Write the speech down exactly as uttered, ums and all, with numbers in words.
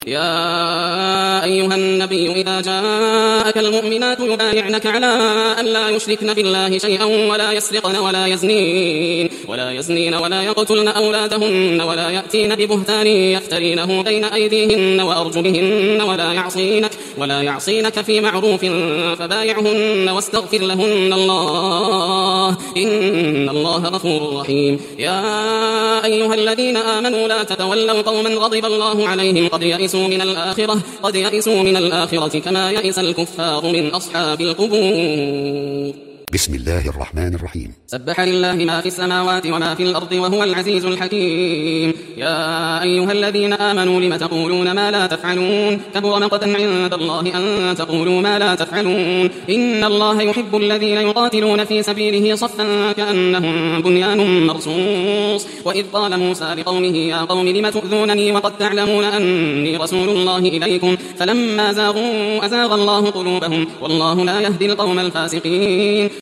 يا أيها النبي إذا جاءك المؤمنات يبايعنك على أن لا يشركن بالله شيئا ولا يسرقن ولا يزنين ولا يزنين ولا يقتلن أولادهن ولا يأتين ببهتان يفترينه بين أيديهن وأرجلهن ولا يعصينك ولا يعصينك في معروف فبايعهن واستغفر لهن الله إن الله غفور رحيم. يا أيها الذين آمنوا لا تتولوا قوما غضب الله عليهم قد يئسوا من الآخرة قد يئسوا من الآخرة كما يئس الكفار من أصحاب القبور. بسم الله الرحمن الرحيم. سبح لله ما في السماوات وما في الأرض وهو العزيز الحكيم. يا أيها الذين آمنوا لم تقولون ما لا تفعلون كبر مقتا عند الله أن تقولوا ما لا تفعلون إن الله يحب الذين يقاتلون في سبيله صفا كأنهم بنيان مرصوص. وإذ قال موسى لقومه يا قوم لم تؤذونني وقد تعلمون أني رسول الله إليكم فلما زاغوا أزاغ الله قلوبهم والله لا يهدي القوم الفاسقين.